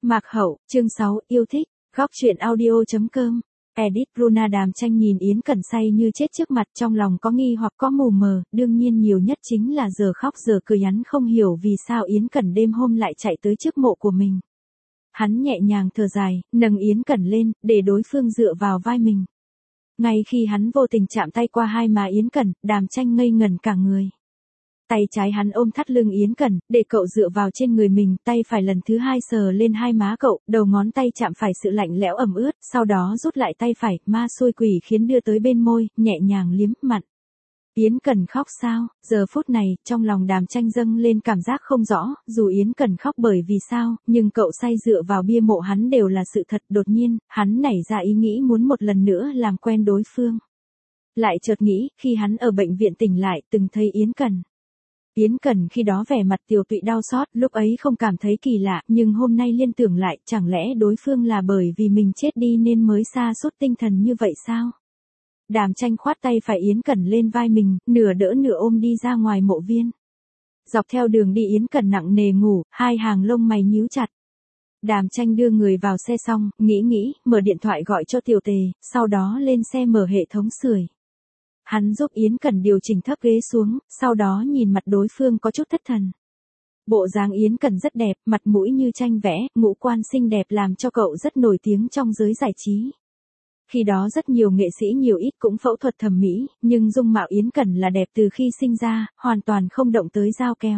Mạc Hậu, chương 6, yêu thích, góc truyện audio.com. Edit Bruna. Đàm Tranh nhìn Yến Cẩn say như chết trước mặt, trong lòng có nghi hoặc có mù mờ, đương nhiên nhiều nhất chính là giờ khóc giờ cười. Hắn không hiểu vì sao Yến Cẩn đêm hôm lại chạy tới trước mộ của mình. Hắn nhẹ nhàng thở dài, nâng Yến Cẩn lên, để đối phương dựa vào vai mình. Ngay khi hắn vô tình chạm tay qua hai má Yến Cẩn, Đàm Tranh ngây ngẩn cả người. Tay trái hắn ôm thắt lưng Yến Cẩn, để cậu dựa vào trên người mình, tay phải lần thứ hai sờ lên hai má cậu, đầu ngón tay chạm phải sự lạnh lẽo ẩm ướt, sau đó rút lại tay phải, ma xôi quỷ khiến đưa tới bên môi, nhẹ nhàng liếm mặn. Yến Cẩn khóc sao? Giờ phút này, trong lòng Đàm Tranh dâng lên cảm giác không rõ, dù Yến Cẩn khóc bởi vì sao, nhưng cậu say dựa vào bia mộ hắn đều là sự thật. Đột nhiên, hắn nảy ra ý nghĩ muốn một lần nữa làm quen đối phương. Lại chợt nghĩ, khi hắn ở bệnh viện tỉnh lại, từng thấy Yến Cẩn. Yến Cẩn khi đó vẻ mặt tiều tụy đau xót, lúc ấy không cảm thấy kỳ lạ, nhưng hôm nay liên tưởng lại, chẳng lẽ đối phương là bởi vì mình chết đi nên mới sa sút tinh thần như vậy sao? Đàm Tranh khoát tay phải Yến Cẩn lên vai mình, nửa đỡ nửa ôm đi ra ngoài mộ viên. Dọc theo đường đi Yến Cẩn nặng nề ngủ, hai hàng lông mày nhíu chặt. Đàm Tranh đưa người vào xe xong, nghĩ, mở điện thoại gọi cho Tiểu Tề, sau đó lên xe mở hệ thống sưởi. Hắn giúp Yến Cẩn điều chỉnh thấp ghế xuống, sau đó nhìn mặt đối phương có chút thất thần. Bộ dáng Yến Cẩn rất đẹp, mặt mũi như tranh vẽ, ngũ quan xinh đẹp làm cho cậu rất nổi tiếng trong giới giải trí. Khi đó rất nhiều nghệ sĩ nhiều ít cũng phẫu thuật thẩm mỹ, nhưng dung mạo Yến Cẩn là đẹp từ khi sinh ra, hoàn toàn không động tới dao kéo.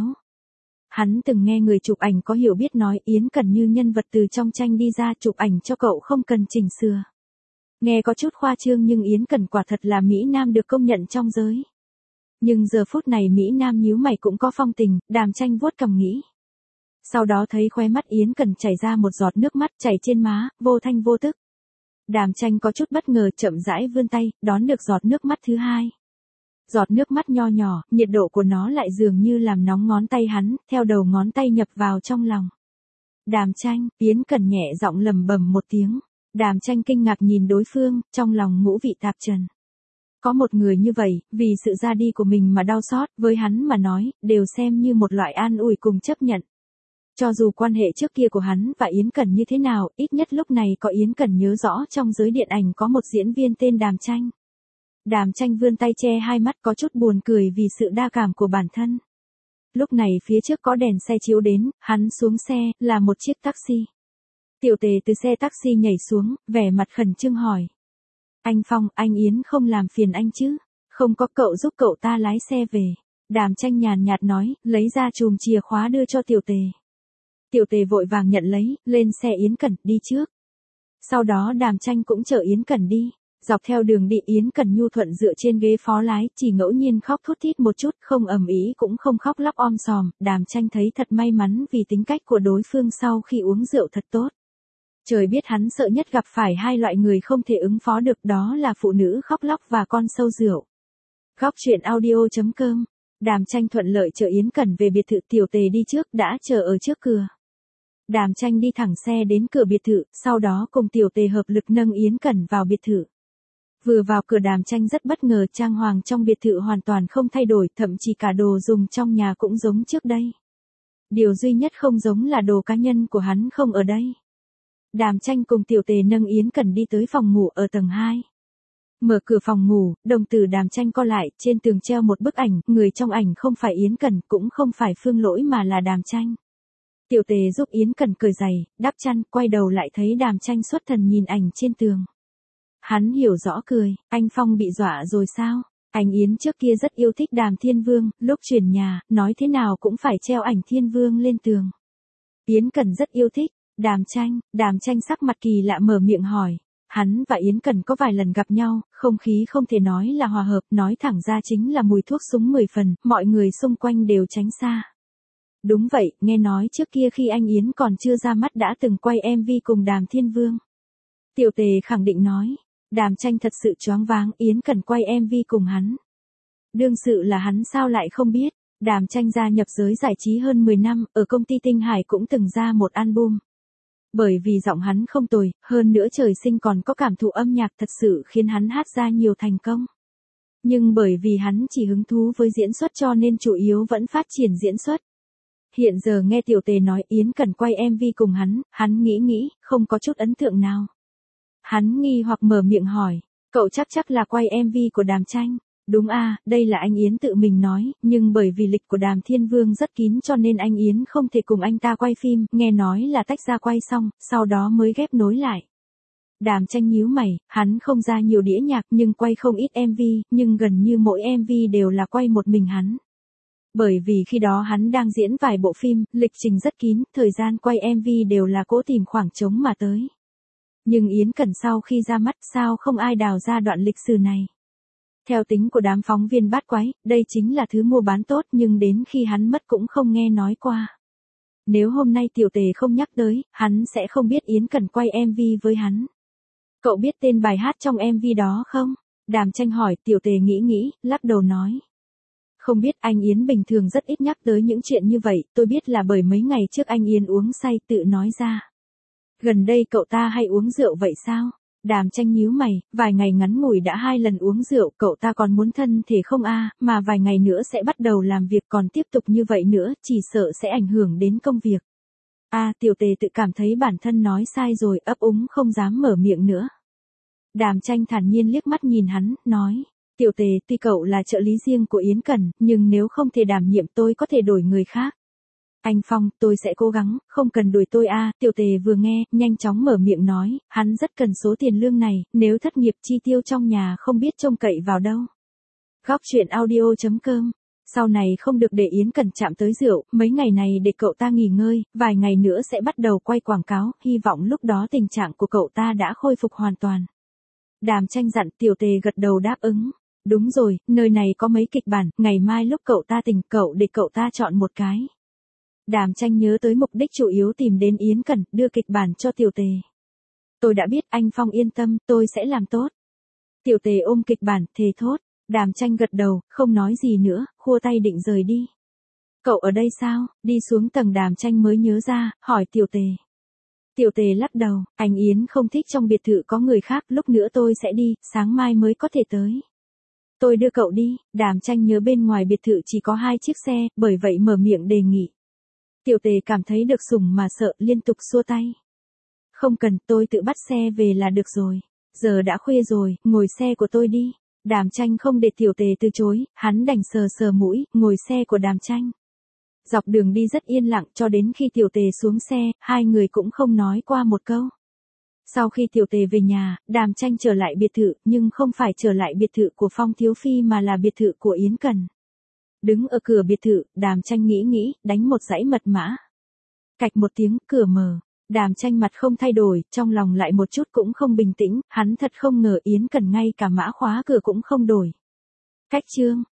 Hắn từng nghe người chụp ảnh có hiểu biết nói Yến Cẩn như nhân vật từ trong tranh đi ra, chụp ảnh cho cậu không cần chỉnh sửa. Nghe có chút khoa trương nhưng Yến Cẩn quả thật là Mỹ Nam được công nhận trong giới. Nhưng giờ phút này Mỹ Nam nhíu mày cũng có phong tình, Đàm Tranh vuốt cằm nghĩ. Sau đó thấy khóe mắt Yến Cẩn chảy ra một giọt nước mắt chảy trên má, vô thanh vô tức. Đàm Tranh có chút bất ngờ chậm rãi vươn tay, đón được giọt nước mắt thứ hai. Giọt nước mắt nho nhỏ, nhiệt độ của nó lại dường như làm nóng ngón tay hắn, theo đầu ngón tay nhập vào trong lòng. Đàm Tranh, Yến Cẩn nhẹ giọng lẩm bẩm một tiếng. Đàm Tranh kinh ngạc nhìn đối phương, trong lòng ngũ vị tạp trần. Có một người như vậy, vì sự ra đi của mình mà đau xót, với hắn mà nói, đều xem như một loại an ủi cùng chấp nhận. Cho dù quan hệ trước kia của hắn và Yến Cẩn như thế nào, ít nhất lúc này có Yến Cẩn nhớ rõ trong giới điện ảnh có một diễn viên tên Đàm Tranh. Đàm Tranh vươn tay che hai mắt có chút buồn cười vì sự đa cảm của bản thân. Lúc này phía trước có đèn xe chiếu đến, hắn xuống xe, là một chiếc taxi. Tiểu Tề từ xe taxi nhảy xuống, vẻ mặt khẩn trương hỏi. Anh Phong, anh Yến không làm phiền anh chứ? Không có, cậu giúp cậu ta lái xe về. Đàm Tranh nhàn nhạt nói, lấy ra chùm chìa khóa đưa cho Tiểu Tề. Tiểu Tề vội vàng nhận lấy, lên xe Yến Cẩn, đi trước. Sau đó Đàm Tranh cũng chở Yến Cẩn đi. Dọc theo đường đi Yến Cẩn nhu thuận dựa trên ghế phó lái, chỉ ngẫu nhiên khóc thút thít một chút, không ầm ĩ cũng không khóc lóc om sòm. Đàm Tranh thấy thật may mắn vì tính cách của đối phương sau khi uống rượu thật tốt. Trời biết hắn sợ nhất gặp phải hai loại người không thể ứng phó được, đó là phụ nữ khóc lóc và con sâu rượu. Góc truyện audio.com. Đàm Tranh thuận lợi chở Yến Cẩn về biệt thự. Tiểu Tề đi trước đã chờ ở trước cửa. Đàm Tranh đi thẳng xe đến cửa biệt thự, sau đó cùng Tiểu Tề hợp lực nâng Yến Cẩn vào biệt thự. Vừa vào cửa Đàm Tranh rất bất ngờ, trang hoàng trong biệt thự hoàn toàn không thay đổi, thậm chí cả đồ dùng trong nhà cũng giống trước đây. Điều duy nhất không giống là đồ cá nhân của hắn không ở đây. Đàm Tranh cùng Tiểu Tề nâng Yến Cẩn đi tới phòng ngủ ở tầng 2. Mở cửa phòng ngủ, đồng tử Đàm Tranh co lại, trên tường treo một bức ảnh, người trong ảnh không phải Yến Cẩn, cũng không phải Phương Lỗi mà là Đàm Tranh. Tiểu Tề giúp Yến Cẩn cởi giày, đắp chăn, quay đầu lại thấy Đàm Tranh xuất thần nhìn ảnh trên tường. Hắn hiểu rõ cười, anh Phong bị dọa rồi sao? Anh Yến trước kia rất yêu thích Đàm Thiên Vương, lúc chuyển nhà, nói thế nào cũng phải treo ảnh Thiên Vương lên tường. Yến Cẩn rất yêu thích. Đàm Tranh sắc mặt kỳ lạ mở miệng hỏi. Hắn và Yến Cẩn có vài lần gặp nhau, không khí không thể nói là hòa hợp, nói thẳng ra chính là mùi thuốc súng 10 phần, mọi người xung quanh đều tránh xa. Đúng vậy, nghe nói trước kia khi anh Yến còn chưa ra mắt đã từng quay MV cùng Đàm Thiên Vương. Tiểu Tề khẳng định nói. Đàm Tranh thật sự choáng váng, Yến Cẩn quay MV cùng hắn. Đương sự là hắn sao lại không biết? Đàm Tranh gia nhập giới giải trí hơn 10 năm, ở công ty Tinh Hải cũng từng ra một album. Bởi vì giọng hắn không tồi, hơn nữa trời sinh còn có cảm thụ âm nhạc thật sự khiến hắn hát ra nhiều thành công. Nhưng bởi vì hắn chỉ hứng thú với diễn xuất cho nên chủ yếu vẫn phát triển diễn xuất. Hiện giờ nghe tiểu tề nói Yến Cẩn quay MV cùng hắn nghĩ, không có chút ấn tượng nào. Hắn nghi hoặc mở miệng hỏi, cậu chắc là quay MV của Đàm Tranh. Đúng à, đây là anh Yến tự mình nói, nhưng bởi vì lịch của Đàm Thiên Vương rất kín cho nên anh Yến không thể cùng anh ta quay phim, nghe nói là tách ra quay xong, sau đó mới ghép nối lại. Đàm Tranh nhíu mày, hắn không ra nhiều đĩa nhạc nhưng quay không ít MV, nhưng gần như mỗi MV đều là quay một mình hắn. Bởi vì khi đó hắn đang diễn vài bộ phim, lịch trình rất kín, thời gian quay MV đều là cố tìm khoảng trống mà tới. Nhưng Yến Cẩn sau khi ra mắt sao không ai đào ra đoạn lịch sử này. Theo tính của đám phóng viên bát quái, đây chính là thứ mua bán tốt nhưng đến khi hắn mất cũng không nghe nói qua. Nếu hôm nay tiểu tề không nhắc tới, hắn sẽ không biết Yến Cẩn quay MV với hắn. Cậu biết tên bài hát trong MV đó không? Đàm Tranh hỏi, tiểu tề nghĩ, lắc đầu nói. Không biết, anh Yến bình thường rất ít nhắc tới những chuyện như vậy, tôi biết là bởi mấy ngày trước anh Yến uống say tự nói ra. Gần đây cậu ta hay uống rượu vậy sao? Đàm Tranh nhíu mày, vài ngày ngắn ngủi đã 2 lần uống rượu, cậu ta còn muốn thân thể không a, mà vài ngày nữa sẽ bắt đầu làm việc còn tiếp tục như vậy nữa, chỉ sợ sẽ ảnh hưởng đến công việc. Tiểu tề tự cảm thấy bản thân nói sai rồi, ấp úng không dám mở miệng nữa. Đàm Tranh thản nhiên liếc mắt nhìn hắn, nói, tiểu tề tuy cậu là trợ lý riêng của Yến Cẩn, nhưng nếu không thể đảm nhiệm tôi có thể đổi người khác. Anh Phong, tôi sẽ cố gắng, không cần đuổi tôi tiểu tề vừa nghe, nhanh chóng mở miệng nói, hắn rất cần số tiền lương này, nếu thất nghiệp chi tiêu trong nhà không biết trông cậy vào đâu. Góc truyện audio.com. Sau này không được để Yến Cẩn chạm tới rượu, mấy ngày này để cậu ta nghỉ ngơi, vài ngày nữa sẽ bắt đầu quay quảng cáo, hy vọng lúc đó tình trạng của cậu ta đã khôi phục hoàn toàn. Đàm Tranh dặn, tiểu tề gật đầu đáp ứng. Đúng rồi, nơi này có mấy kịch bản, ngày mai lúc cậu ta tỉnh, để cậu ta chọn một cái. Đàm Tranh nhớ tới mục đích chủ yếu tìm đến Yến Cẩn, đưa kịch bản cho tiểu tề. Tôi đã biết, anh Phong yên tâm, tôi sẽ làm tốt. Tiểu tề ôm kịch bản, thề thốt. Đàm Tranh gật đầu, không nói gì nữa, khua tay định rời đi. Cậu ở đây sao? Đi xuống tầng Đàm Tranh mới nhớ ra, hỏi tiểu tề. Tiểu tề lắc đầu, anh Yến không thích trong biệt thự có người khác, lúc nữa tôi sẽ đi, sáng mai mới có thể tới. Tôi đưa cậu đi. Đàm Tranh nhớ bên ngoài biệt thự chỉ có 2 chiếc xe, bởi vậy mở miệng đề nghị. Tiểu tề cảm thấy được sủng mà sợ, liên tục xua tay. Không cần, tôi tự bắt xe về là được rồi. Giờ đã khuya rồi, ngồi xe của tôi đi. Đàm Tranh không để tiểu tề từ chối, hắn đành sờ mũi, ngồi xe của Đàm Tranh. Dọc đường đi rất yên lặng cho đến khi tiểu tề xuống xe, hai người cũng không nói qua một câu. Sau khi tiểu tề về nhà, Đàm Tranh trở lại biệt thự, nhưng không phải trở lại biệt thự của Phong Thiếu Phi mà là biệt thự của Yến Cẩn. Đứng ở cửa biệt thự, Đàm Tranh nghĩ, đánh một dãy mật mã. Cạch một tiếng, cửa mở. Đàm Tranh mặt không thay đổi, trong lòng lại một chút cũng không bình tĩnh, hắn thật không ngờ Yến Cẩn ngay cả mã khóa cửa cũng không đổi. Cách chương.